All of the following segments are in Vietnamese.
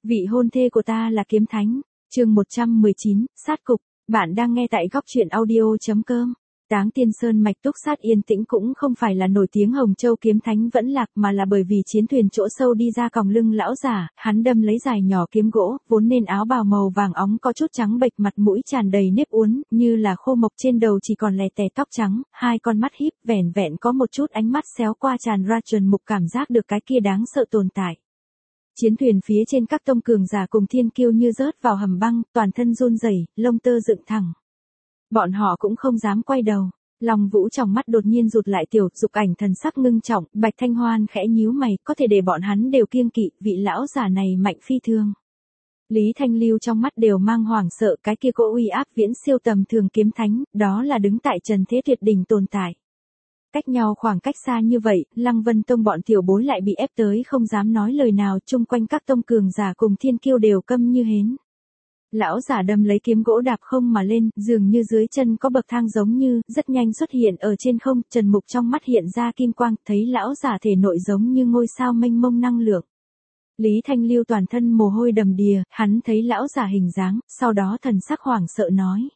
Vị hôn thê của ta là kiếm thánh. Chương 119, sát cục. Bạn đang nghe tại góc truyện audio.com. Táng Tiên Sơn mạch túc sát yên tĩnh cũng không phải là nổi tiếng Hồng Châu kiếm thánh vẫn lạc mà là bởi vì chiến thuyền chỗ sâu đi ra còng lưng lão giả, hắn đâm lấy dài nhỏ kiếm gỗ, vốn nên áo bào màu vàng óng có chút trắng bệch, mặt mũi tràn đầy nếp uốn, như là khô mộc, trên đầu chỉ còn lè tè tóc trắng, hai con mắt híp, vẻn vẹn có một chút ánh mắt xéo qua tràn ra. Trần Mục cảm giác được cái kia đáng sợ tồn tại. Chiến thuyền phía trên các tông cường giả cùng thiên kiêu như rớt vào hầm băng, toàn thân run rẩy, lông tơ dựng thẳng. Bọn họ cũng không dám quay đầu. Long Vũ trong mắt đột nhiên rụt lại, Tiểu Dục Ảnh thần sắc ngưng trọng, Bạch Thanh Hoan khẽ nhíu mày, có thể để bọn hắn đều kiêng kỵ, vị lão giả này mạnh phi thường. Lý Thanh Lưu trong mắt đều mang hoảng sợ, cái kia cỗ uy áp viễn siêu tầm thường kiếm thánh, đó là đứng tại trần thế tuyệt đỉnh tồn tại. Cách nhau khoảng cách xa như vậy, Lăng Vân Tông bọn tiểu bối lại bị ép tới không dám nói lời nào, chung quanh các tông cường giả cùng thiên kiêu đều câm như hến. Lão giả đâm lấy kiếm gỗ đạp không mà lên, dường như dưới chân có bậc thang giống như, rất nhanh xuất hiện ở trên không. Trần Mục trong mắt hiện ra kim quang, thấy lão giả thể nội giống như ngôi sao mênh mông năng lượng. Lý Thanh Lưu toàn thân mồ hôi đầm đìa, hắn thấy lão giả hình dáng, sau đó thần sắc hoảng sợ nói.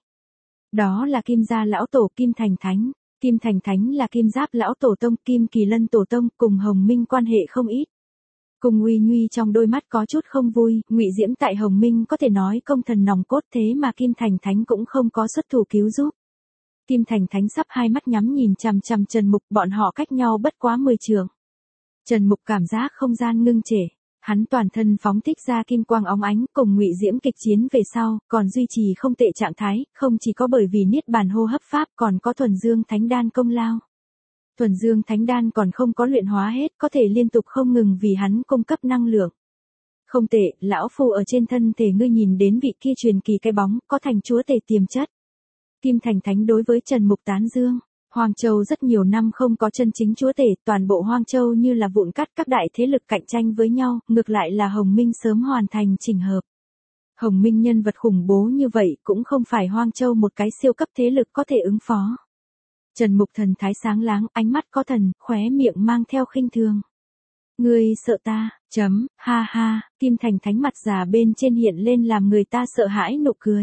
Đó là Kim gia lão tổ Kim Thành Thánh. Kim Thành Thánh là Kim Giáp lão tổ tông, Kim Kỳ Lân tổ tông, cùng Hồng Minh quan hệ không ít. Cùng Uy Nhuy trong đôi mắt có chút không vui, Ngụy Diễm tại Hồng Minh có thể nói công thần nòng cốt, thế mà Kim Thành Thánh cũng không có xuất thủ cứu giúp. Kim Thành Thánh sắp hai mắt nhắm nhìn chằm chằm Trần Mục, bọn họ cách nhau bất quá 10 trượng. Trần Mục cảm giác không gian ngưng trệ, hắn toàn thân phóng thích ra kim quang óng ánh, cùng Ngụy Diễm kịch chiến về sau, còn duy trì không tệ trạng thái, không chỉ có bởi vì niết bàn hô hấp pháp, còn có thuần dương thánh đan công lao. Thuần dương thánh đan còn không có luyện hóa hết, có thể liên tục không ngừng vì hắn cung cấp năng lượng. Không tệ, lão phu ở trên thân thể ngươi nhìn đến vị kia truyền kỳ cái bóng, có thành chúa tể tiềm chất. Kim Thành Thánh đối với Trần Mục tán dương. Hoang Châu rất nhiều năm không có chân chính chúa tể, toàn bộ Hoang Châu như là vụn cắt, các đại thế lực cạnh tranh với nhau, ngược lại là Hồng Minh sớm hoàn thành chỉnh hợp. Hồng Minh nhân vật khủng bố như vậy cũng không phải Hoang Châu một cái siêu cấp thế lực có thể ứng phó. Trần Mục thần thái sáng láng, ánh mắt có thần, khóe miệng mang theo khinh thường. Ngươi sợ ta, ha ha, Kim Thành Thánh mặt già bên trên hiện lên làm người ta sợ hãi nụ cười.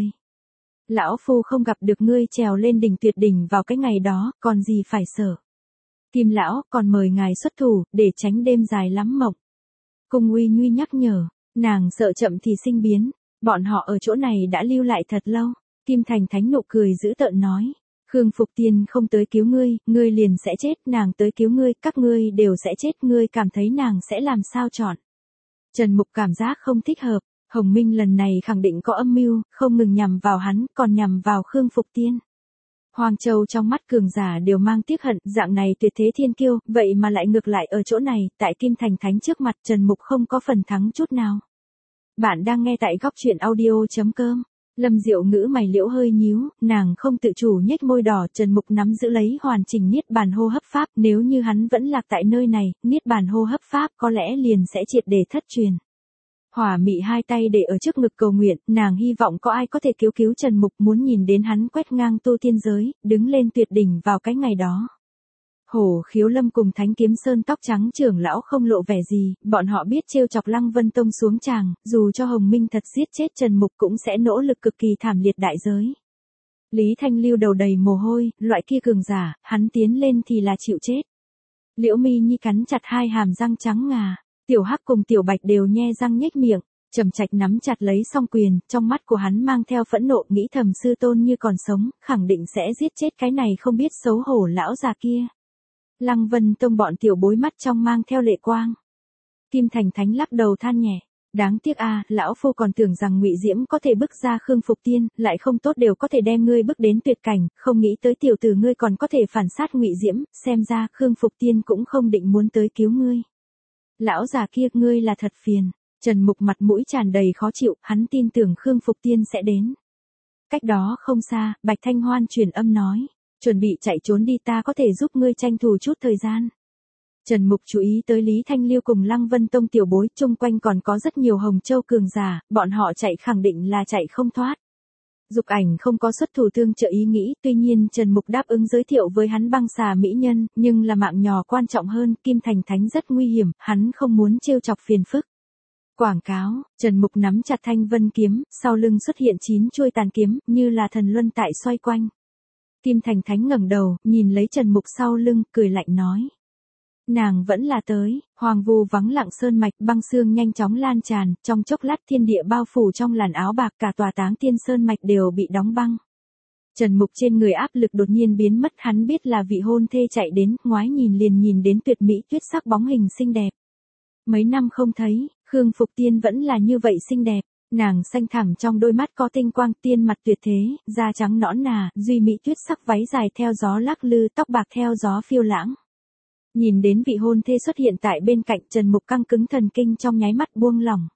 Lão phu không gặp được ngươi trèo lên đỉnh tuyệt đỉnh vào cái ngày đó, còn gì phải sợ. Kim lão, còn mời ngài xuất thủ, để tránh đêm dài lắm mộng. Cung Uy Nhuy nhắc nhở, nàng sợ chậm thì sinh biến, bọn họ ở chỗ này đã lưu lại thật lâu. Kim Thành Thánh nụ cười dữ tợn nói. Khương Phục Tiên không tới cứu ngươi, ngươi liền sẽ chết, nàng tới cứu ngươi, các ngươi đều sẽ chết, ngươi cảm thấy nàng sẽ làm sao chọn. Trần Mục cảm giác không thích hợp, Hồng Minh lần này khẳng định có âm mưu, không ngừng nhằm vào hắn, còn nhằm vào Khương Phục Tiên. Hoàng Châu trong mắt cường giả đều mang tiếc hận, dạng này tuyệt thế thiên kiêu, vậy mà lại ngược lại ở chỗ này, tại Kim Thành Thánh trước mặt Trần Mục không có phần thắng chút nào. Bạn đang nghe tại góc truyện audio.com. Lâm Diệu Ngữ mày liễu hơi nhíu, nàng không tự chủ nhếch môi đỏ. Trần Mục nắm giữ lấy hoàn chỉnh niết bàn hô hấp pháp, nếu như hắn vẫn lạc tại nơi này, niết bàn hô hấp pháp có lẽ liền sẽ triệt để thất truyền. Hỏa Mị hai tay để ở trước ngực cầu nguyện, nàng hy vọng có ai có thể cứu Trần Mục, muốn nhìn đến hắn quét ngang tu tiên giới, đứng lên tuyệt đỉnh vào cái ngày đó. Hổ Khiếu Lâm cùng Thánh Kiếm Sơn tóc trắng trưởng lão không lộ vẻ gì, bọn họ biết trêu chọc Lăng Vân Tông xuống tràng, dù cho Hồng Minh thật giết chết Trần Mục cũng sẽ nỗ lực cực kỳ thảm liệt đại giới. Lý Thanh Lưu đầu đầy mồ hôi, loại kia cường giả, hắn tiến lên thì là chịu chết. Liễu Mi Nhi cắn chặt hai hàm răng trắng ngà, Tiểu Hắc cùng Tiểu Bạch đều nhe răng nhếch miệng. Trầm Trạch nắm chặt lấy song quyền, trong mắt của hắn mang theo phẫn nộ, nghĩ thầm sư tôn như còn sống, khẳng định sẽ giết chết cái này không biết xấu hổ lão già kia. Lăng Vân Tông bọn tiểu bối mắt trong mang theo lệ quang. Kim Thành Thánh lắc đầu than nhẹ, đáng tiếc a, lão phu còn tưởng rằng Ngụy Diễm có thể bức ra Khương Phục Tiên, lại không tốt đều có thể đem ngươi bức đến tuyệt cảnh, không nghĩ tới tiểu tử ngươi còn có thể phản sát Ngụy Diễm, xem ra Khương Phục Tiên cũng không định muốn tới cứu ngươi. Lão già kia, ngươi là thật phiền. Trần Mục mặt mũi tràn đầy khó chịu, hắn tin tưởng Khương Phục Tiên sẽ đến. Cách đó không xa, Bạch Thanh Hoan truyền âm nói. Chuẩn bị chạy trốn đi, ta có thể giúp ngươi tranh thủ chút thời gian. Trần Mục chú ý tới Lý Thanh Liêu cùng Lăng Vân Tông tiểu bối, chung quanh còn có rất nhiều Hồng Châu cường giả, bọn họ chạy khẳng định là chạy không thoát. Dục Ảnh không có xuất thủ tương trợ ý nghĩ, tuy nhiên Trần Mục đáp ứng giới thiệu với hắn băng xà mỹ nhân, nhưng là mạng nhỏ quan trọng hơn, Kim Thành Thánh rất nguy hiểm, hắn không muốn trêu chọc phiền phức. Quảng cáo, Trần Mục nắm chặt thanh vân kiếm, sau lưng xuất hiện 9 chuôi tàn kiếm, như là thần luân tại xoay quanh. Kim Thành Thánh ngẩng đầu, nhìn lấy Trần Mục sau lưng, cười lạnh nói. Nàng vẫn là tới, hoàng vu vắng lặng sơn mạch, băng sương nhanh chóng lan tràn, trong chốc lát thiên địa bao phủ trong làn áo bạc, cả tòa Táng Tiên Sơn mạch đều bị đóng băng. Trần Mục trên người áp lực đột nhiên biến mất, hắn biết là vị hôn thê chạy đến, ngoái nhìn liền nhìn đến tuyệt mỹ tuyết sắc bóng hình xinh đẹp. Mấy năm không thấy, Khương Phục Tiên vẫn là như vậy xinh đẹp, nàng xanh thẳm trong đôi mắt có tinh quang, tiên mặt tuyệt thế, da trắng nõn nà, duy mỹ tuyết sắc váy dài theo gió lắc lư, tóc bạc theo gió phiêu lãng. Nhìn đến vị hôn thê xuất hiện tại bên cạnh, Trần Mục căng cứng thần kinh trong nháy mắt buông lỏng.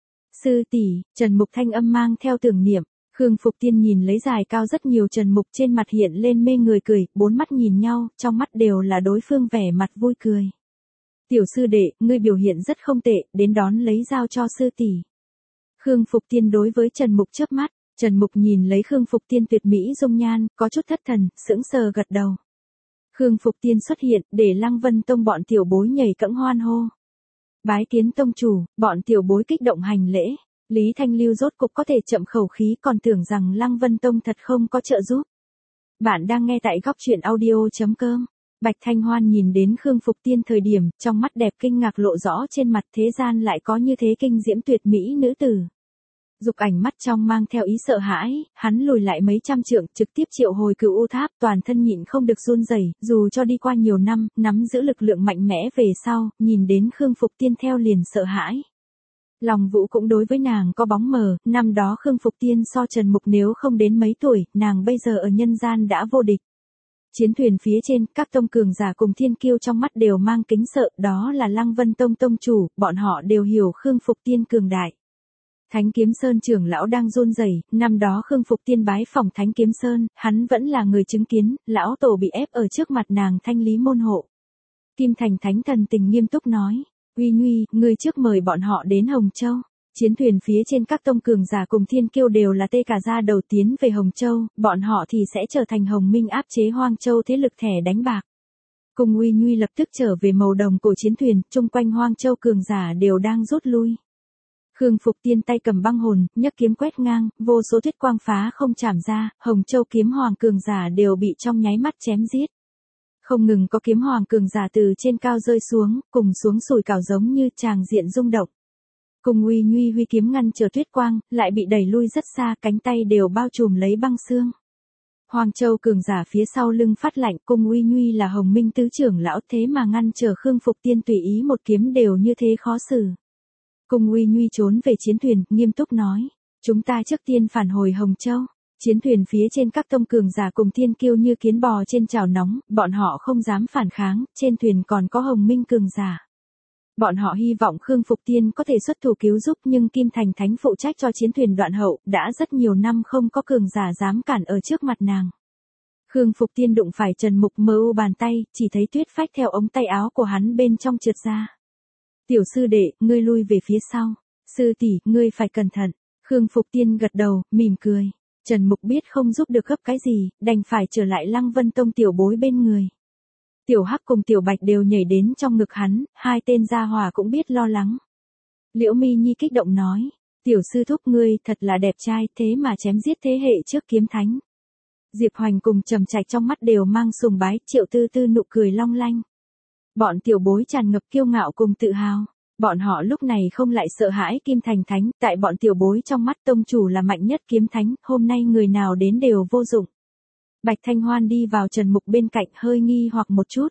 Sư tỷ, Trần Mục thanh âm mang theo tưởng niệm. Khương Phục Tiên nhìn lấy dài cao rất nhiều, Trần Mục trên mặt hiện lên mê người cười, bốn mắt nhìn nhau, trong mắt đều là đối phương vẻ mặt vui cười. Tiểu sư đệ, ngươi biểu hiện rất không tệ, đến đón lấy dao cho sư tỷ. Khương Phục Tiên đối với Trần Mục chớp mắt, Trần Mục nhìn lấy Khương Phục Tiên tuyệt mỹ dung nhan, có chút thất thần, sững sờ gật đầu. Khương Phục Tiên xuất hiện, để Lăng Vân Tông bọn tiểu bối nhảy cẫng hoan hô. Bái kiến tông chủ, bọn tiểu bối kích động hành lễ. Lý Thanh Lưu rốt cục có thể chậm khẩu khí, còn tưởng rằng Lăng Vân Tông thật không có trợ giúp. Bạn đang nghe tại góc truyện audio.com. Bạch Thanh Hoan nhìn đến Khương Phục Tiên thời điểm, trong mắt đẹp kinh ngạc lộ rõ trên mặt, thế gian lại có như thế kinh diễm tuyệt mỹ nữ tử. Dục Ảnh mắt trong mang theo ý sợ hãi, hắn lùi lại mấy trăm trượng, trực tiếp triệu hồi Cửu U Tháp, toàn thân nhịn không được run rẩy, dù cho đi qua nhiều năm, nắm giữ lực lượng mạnh mẽ về sau, nhìn đến Khương Phục Tiên theo liền sợ hãi. Lòng Vũ cũng đối với nàng có bóng mờ, năm đó Khương Phục Tiên so Trần Mục nếu không đến mấy tuổi, nàng bây giờ ở nhân gian đã vô địch. Chiến thuyền phía trên, các tông cường giả cùng thiên kiêu trong mắt đều mang kính sợ, đó là Lăng Vân Tông tông chủ, bọn họ đều hiểu Khương Phục Tiên cường đại. Thánh Kiếm Sơn trưởng lão đang run rẩy, năm đó Khương Phục Tiên bái phỏng Thánh Kiếm Sơn, hắn vẫn là người chứng kiến, lão tổ bị ép ở trước mặt nàng thanh lý môn hộ. Kim Thành Thánh thần tình nghiêm túc nói, Uy Nhuy, ngươi trước mời bọn họ đến Hồng Châu. Chiến thuyền phía trên các tông cường giả cùng thiên kiêu đều là tê cả da đầu tiến về Hồng Châu, bọn họ thì sẽ trở thành Hồng Minh áp chế Hoang Châu thế lực thẻ đánh bạc. Cùng Uy Nhuy lập tức trở về màu đồng cổ chiến thuyền, chung quanh Hoang Châu cường giả đều đang rút lui. Khương Phục Tiên tay cầm băng hồn, nhấc kiếm quét ngang, vô số tuyết quang phá không chạm ra, Hồng Châu kiếm hoàng cường giả đều bị trong nháy mắt chém giết. Không ngừng có kiếm hoàng cường giả từ trên cao rơi xuống, cùng xuống sủi cảo giống như tràng diện rung động. Cùng Uy Nhuy huy kiếm ngăn trở tuyết quang, lại bị đẩy lui rất xa, cánh tay đều bao trùm lấy băng xương. Hoàng Châu cường giả phía sau lưng phát lạnh, cùng Uy Nhuy là Hồng Minh tứ trưởng lão, thế mà ngăn trở Khương Phục Tiên tùy ý một kiếm đều như thế khó xử. Cùng Uy Nhuy trốn về chiến thuyền, nghiêm túc nói, chúng ta trước tiên phản hồi Hồng Châu. Chiến thuyền phía trên các tông cường giả cùng thiên kiêu như kiến bò trên chảo nóng, bọn họ không dám phản kháng, trên thuyền còn có Hồng Minh cường giả. Bọn họ hy vọng Khương Phục Tiên có thể xuất thủ cứu giúp, nhưng Kim Thành Thánh phụ trách cho chiến thuyền đoạn hậu, đã rất nhiều năm không có cường giả dám cản ở trước mặt nàng. Khương Phục Tiên đụng phải Trần Mục mơ u bàn tay, chỉ thấy tuyết phách theo ống tay áo của hắn bên trong trượt ra. Tiểu sư đệ, ngươi lui về phía sau. Sư tỷ, ngươi phải cẩn thận. Khương Phục Tiên gật đầu, mỉm cười. Trần Mục biết không giúp được gấp cái gì, đành phải trở lại Lăng Vân Tông tiểu bối bên người. Tiểu Hắc cùng Tiểu Bạch đều nhảy đến trong ngực hắn, hai tên gia hỏa cũng biết lo lắng. Liễu Mi Nhi kích động nói, tiểu sư thúc ngươi thật là đẹp trai, thế mà chém giết thế hệ trước kiếm thánh. Diệp Hoành cùng Trầm Trạch trong mắt đều mang sùng bái, Triệu Tư Tư nụ cười long lanh. Bọn tiểu bối tràn ngập kiêu ngạo cùng tự hào. Bọn họ lúc này không lại sợ hãi Kim Thành Thánh, tại bọn tiểu bối trong mắt tông chủ là mạnh nhất kiếm thánh, hôm nay người nào đến đều vô dụng. Bạch Thanh Hoan đi vào Trần Mục bên cạnh hơi nghi hoặc một chút.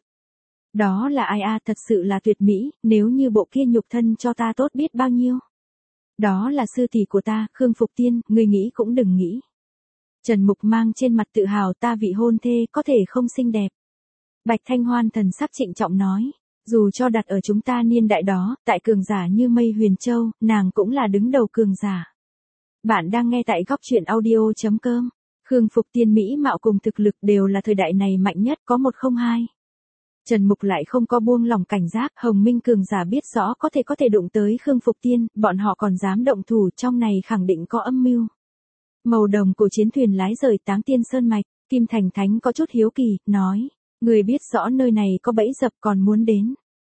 Đó là ai a, thật sự là tuyệt mỹ, nếu như bộ kia nhục thân cho ta tốt biết bao nhiêu. Đó là sư tỷ của ta, Khương Phục Tiên, người nghĩ cũng đừng nghĩ. Trần Mục mang trên mặt tự hào, ta vị hôn thê có thể không xinh đẹp. Bạch Thanh Hoan thần sắc trịnh trọng nói. Dù cho đặt ở chúng ta niên đại đó, tại cường giả như Mây Huyền Châu, nàng cũng là đứng đầu cường giả. Bạn đang nghe tại góc truyện audio.com. Khương Phục Tiên mỹ mạo cùng thực lực đều là thời đại này mạnh nhất, có một không hai. Trần Mục lại không có buông lỏng cảnh giác, Hồng Minh cường giả biết rõ có thể đụng tới Khương Phục Tiên, bọn họ còn dám động thủ, trong này khẳng định có âm mưu. Màu đồng của chiến thuyền lái rời Táng Tiên Sơn mạch, Kim Thành Thánh có chút hiếu kỳ, nói. Người biết rõ nơi này có bẫy dập còn muốn đến.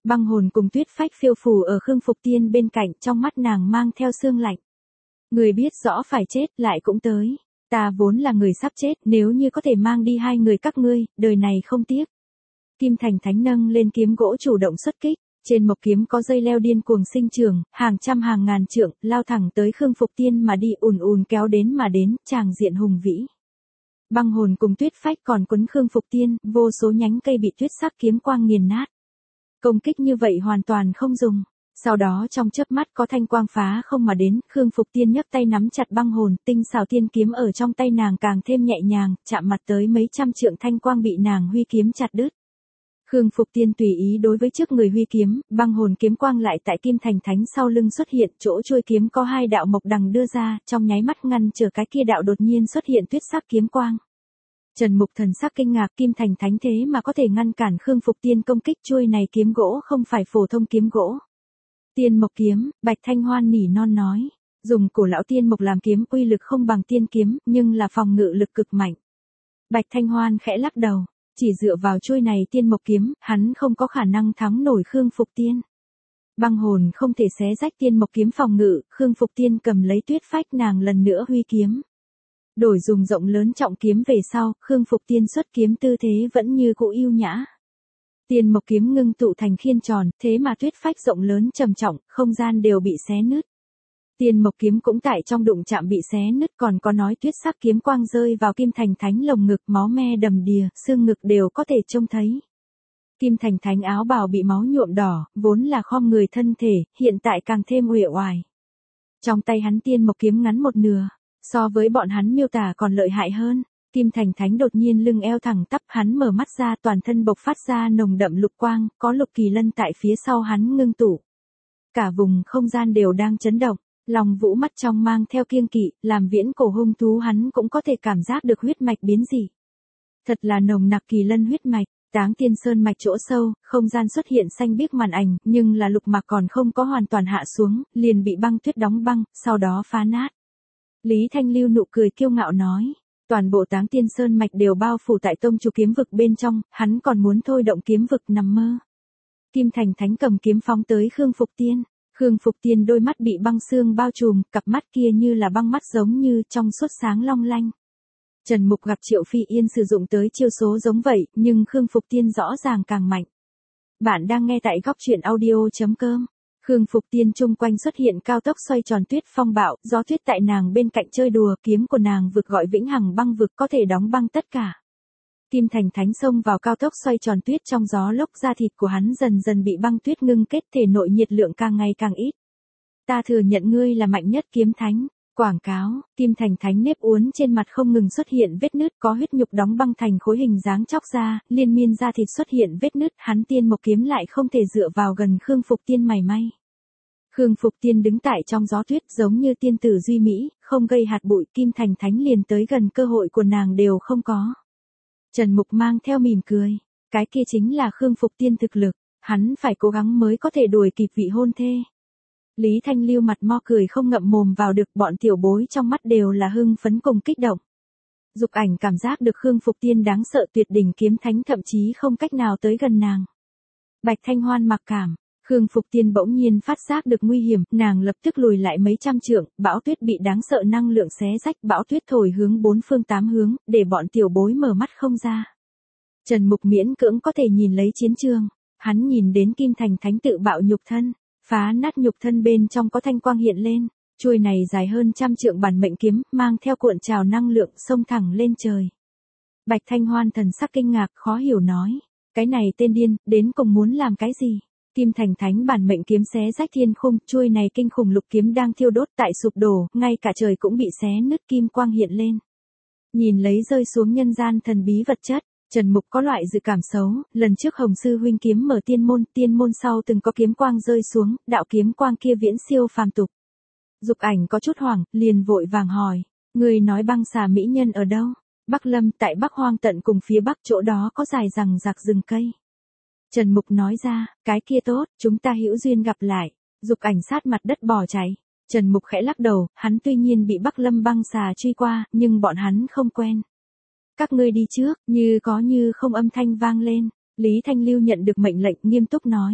Băng hồn cùng tuyết phách phiêu phù ở Khương Phục Tiên bên cạnh, trong mắt nàng mang theo sương lạnh. Người biết rõ phải chết lại cũng tới. Ta vốn là người sắp chết, nếu như có thể mang đi hai người các ngươi, đời này không tiếc. Kim Thành Thánh nâng lên kiếm gỗ chủ động xuất kích. Trên mộc kiếm có dây leo điên cuồng sinh trưởng, hàng trăm hàng ngàn trượng, lao thẳng tới Khương Phục Tiên mà đi, ùn ùn kéo đến mà đến, tràng diện hùng vĩ. Băng hồn cùng tuyết phách còn quấn Khương Phục Tiên, vô số nhánh cây bị tuyết sắc kiếm quang nghiền nát. Công kích như vậy hoàn toàn không dùng. Sau đó trong chớp mắt có thanh quang phá không mà đến, Khương Phục Tiên nhấc tay nắm chặt băng hồn, tinh xảo tiên kiếm ở trong tay nàng càng thêm nhẹ nhàng, chạm mặt tới mấy trăm trượng thanh quang bị nàng huy kiếm chặt đứt. Khương Phục Tiên tùy ý đối với trước người huy kiếm, băng hồn kiếm quang lại tại Kim Thành Thánh sau lưng xuất hiện, chỗ chuôi kiếm có hai đạo mộc đằng đưa ra, trong nháy mắt ngăn trở cái kia đạo đột nhiên xuất hiện tuyết sắc kiếm quang. Trần Mục thần sắc kinh ngạc, Kim Thành Thánh thế mà có thể ngăn cản Khương Phục Tiên công kích, chuôi này kiếm gỗ không phải phổ thông kiếm gỗ. Tiên mộc kiếm, Bạch Thanh Hoan nỉ non nói, dùng cổ lão tiên mộc làm kiếm uy lực không bằng tiên kiếm, nhưng là phòng ngự lực cực mạnh. Bạch Thanh Hoan khẽ lắc đầu. Chỉ dựa vào chuôi này tiên mộc kiếm, hắn không có khả năng thắng nổi Khương Phục Tiên. Băng hồn không thể xé rách tiên mộc kiếm phòng ngự, Khương Phục Tiên cầm lấy tuyết phách nàng lần nữa huy kiếm. Đổi dùng rộng lớn trọng kiếm về sau, Khương Phục Tiên xuất kiếm tư thế vẫn như cũ yêu nhã. Tiên mộc kiếm ngưng tụ thành khiên tròn, thế mà tuyết phách rộng lớn trầm trọng, không gian đều bị xé nứt. Tiên mộc kiếm cũng tại trong đụng chạm bị xé nứt, còn có nói tuyết sắc kiếm quang rơi vào Kim Thành Thánh lồng ngực, máu me đầm đìa, xương ngực đều có thể trông thấy. Kim Thành Thánh áo bào bị máu nhuộm đỏ, vốn là khom người thân thể, hiện tại càng thêm uể oải. Trong tay hắn tiên mộc kiếm ngắn một nửa, so với bọn hắn miêu tả còn lợi hại hơn. Kim Thành Thánh đột nhiên lưng eo thẳng tắp, hắn mở mắt ra, toàn thân bộc phát ra nồng đậm lục quang, có lục kỳ lân tại phía sau hắn ngưng tụ. Cả vùng không gian đều đang chấn động. Lòng Vũ mắt trong mang theo kiêng kỵ, làm viễn cổ hung thú hắn cũng có thể cảm giác được huyết mạch biến dị. Thật là nồng nặc kỳ lân huyết mạch, Táng Tiên Sơn mạch chỗ sâu, không gian xuất hiện xanh biếc màn ảnh, nhưng là lục mạc còn không có hoàn toàn hạ xuống, liền bị băng tuyết đóng băng, sau đó phá nát. Lý Thanh Lưu nụ cười kiêu ngạo nói, toàn bộ Táng Tiên Sơn mạch đều bao phủ tại tông chủ kiếm vực bên trong, hắn còn muốn thôi động kiếm vực nằm mơ. Kim Thành Thánh cầm kiếm phóng tới Khương Phục Tiên. Khương Phục Tiên đôi mắt bị băng xương bao trùm, cặp mắt kia như là băng mắt giống như trong suốt sáng long lanh. Trần Mục gặp Triệu Phi Yên sử dụng tới chiêu số giống vậy, nhưng Khương Phục Tiên rõ ràng càng mạnh. Bạn đang nghe tại góc truyện audio.com. Khương Phục Tiên chung quanh xuất hiện cao tốc xoay tròn tuyết phong bạo, gió tuyết tại nàng bên cạnh chơi đùa, kiếm của nàng vực gọi vĩnh hằng băng vực có thể đóng băng tất cả. Kim Thành Thánh xông vào cao tốc xoay tròn tuyết trong gió lốc, da thịt của hắn dần dần bị băng tuyết ngưng kết, thể nội nhiệt lượng càng ngày càng ít. Ta thừa nhận ngươi là mạnh nhất kiếm thánh. Quảng cáo, Kim Thành Thánh nếp uốn trên mặt không ngừng xuất hiện vết nứt, có huyết nhục đóng băng thành khối hình dáng chóc ra, liên miên da thịt xuất hiện vết nứt, hắn tiên mộc kiếm lại không thể dựa vào gần Khương Phục Tiên mảy may. Khương Phục Tiên đứng tại trong gió tuyết giống như tiên tử duy mỹ, không gây hạt bụi, Kim Thành Thánh liền tới gần cơ hội của nàng đều không có. Trần Mục mang theo mỉm cười, cái kia chính là Khương Phục Tiên thực lực, hắn phải cố gắng mới có thể đuổi kịp vị hôn thê. Lý Thanh Lưu mặt mo cười không ngậm mồm vào được, bọn tiểu bối trong mắt đều là hưng phấn cùng kích động. Dục Ảnh cảm giác được Khương Phục Tiên đáng sợ tuyệt đỉnh kiếm thánh thậm chí không cách nào tới gần nàng. Bạch Thanh Hoan mặc cảm, Khương Phục Tiên bỗng nhiên phát giác được nguy hiểm, nàng lập tức lùi lại mấy trăm trượng, bão tuyết bị đáng sợ năng lượng xé rách, bão tuyết thổi hướng bốn phương tám hướng, để bọn tiểu bối mở mắt không ra. Trần Mục miễn cưỡng có thể nhìn lấy chiến trường, hắn nhìn đến Kim Thành Thánh tự bạo nhục thân, phá nát nhục thân bên trong có thanh quang hiện lên, chuôi này dài hơn trăm trượng bản mệnh kiếm, mang theo cuộn trào năng lượng xông thẳng lên trời. Bạch Thanh Hoan thần sắc kinh ngạc khó hiểu nói, cái này tên điên, đến cùng muốn làm cái gì? Kim Thành Thánh bản mệnh kiếm xé rách thiên khung, chuôi này kinh khủng lục kiếm đang thiêu đốt tại sụp đổ, ngay cả trời cũng bị xé nứt, kim quang hiện lên. Nhìn lấy rơi xuống nhân gian thần bí vật chất, Trần Mục có loại dự cảm xấu, lần trước Hồng Sư huynh kiếm mở tiên môn sau từng có kiếm quang rơi xuống, đạo kiếm quang kia viễn siêu phàm tục. Dục Ảnh có chút hoảng, liền vội vàng hỏi, người nói băng xà mỹ nhân ở đâu? Bắc Lâm, tại Bắc Hoang tận cùng phía bắc, chỗ đó có dài rằng rạc rừng cây. Trần Mục nói ra, cái kia tốt, chúng ta hữu duyên gặp lại. Dục Ảnh sát mặt đất bỏ chạy. Trần Mục khẽ lắc đầu, hắn tuy nhiên bị Bắc Lâm băng xà truy qua, nhưng bọn hắn không quen. Các ngươi đi trước, như có như không âm thanh vang lên. Lý Thanh Lưu nhận được mệnh lệnh nghiêm túc nói.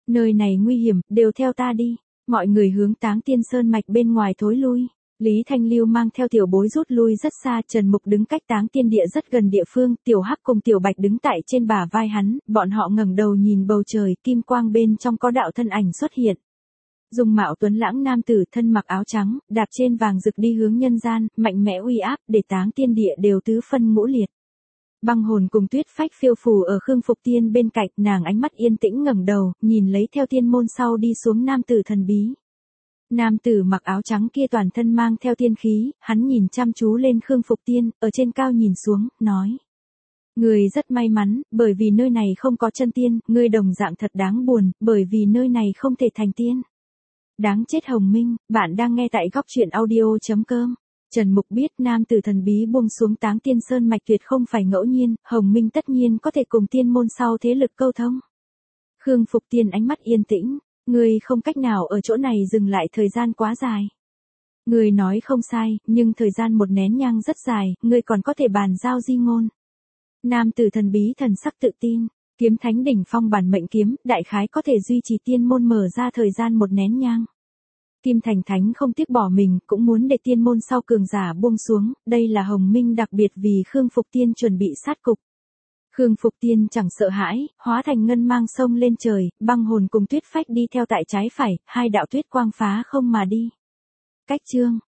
Nơi này nguy hiểm, đều theo ta đi. Mọi người hướng Táng Tiên Sơn mạch bên ngoài thối lui. Lý Thanh Lưu mang theo tiểu bối rút lui rất xa, Trần Mục đứng cách Táng Tiên Địa rất gần địa phương, Tiểu Hắc cùng Tiểu Bạch đứng tại trên bả vai hắn, bọn họ ngẩng đầu nhìn bầu trời, kim quang bên trong có đạo thân ảnh xuất hiện. Dung mạo tuấn lãng nam tử thân mặc áo trắng, đạp trên vàng rực đi hướng nhân gian, mạnh mẽ uy áp, để Táng Tiên Địa đều tứ phân ngũ liệt. Băng Hồn cùng Tuyết Phách phiêu phù ở Khương Phục Tiên bên cạnh, nàng ánh mắt yên tĩnh ngẩng đầu, nhìn lấy theo tiên môn sau đi xuống nam tử thần bí. Nam tử mặc áo trắng kia toàn thân mang theo tiên khí, hắn nhìn chăm chú lên Khương Phục Tiên, ở trên cao nhìn xuống, nói. Người rất may mắn, bởi vì nơi này không có chân tiên, ngươi đồng dạng thật đáng buồn, bởi vì nơi này không thể thành tiên. Đáng chết Hồng Minh, bạn đang nghe tại góc truyện audio.com. Trần Mục biết nam tử thần bí buông xuống Táng Tiên Sơn mạch tuyệt không phải ngẫu nhiên, Hồng Minh tất nhiên có thể cùng tiên môn sau thế lực câu thông. Khương Phục Tiên ánh mắt yên tĩnh, ngươi không cách nào ở chỗ này dừng lại thời gian quá dài. Ngươi nói không sai, nhưng thời gian một nén nhang rất dài, ngươi còn có thể bàn giao di ngôn. Nam tử thần bí thần sắc tự tin, kiếm thánh đỉnh phong bản mệnh kiếm, đại khái có thể duy trì tiên môn mở ra thời gian một nén nhang. Kim Thành Thánh không tiếc bỏ mình, cũng muốn để tiên môn sau cường giả buông xuống, đây là Hồng Minh đặc biệt vì Khương Phục Tiên chuẩn bị sát cục. Khương Phục Tiên chẳng sợ hãi, hóa thành ngân mang sông lên trời, Băng Hồn cùng Tuyết Phách đi theo tại trái phải, hai đạo tuyết quang phá không mà đi. Cách chương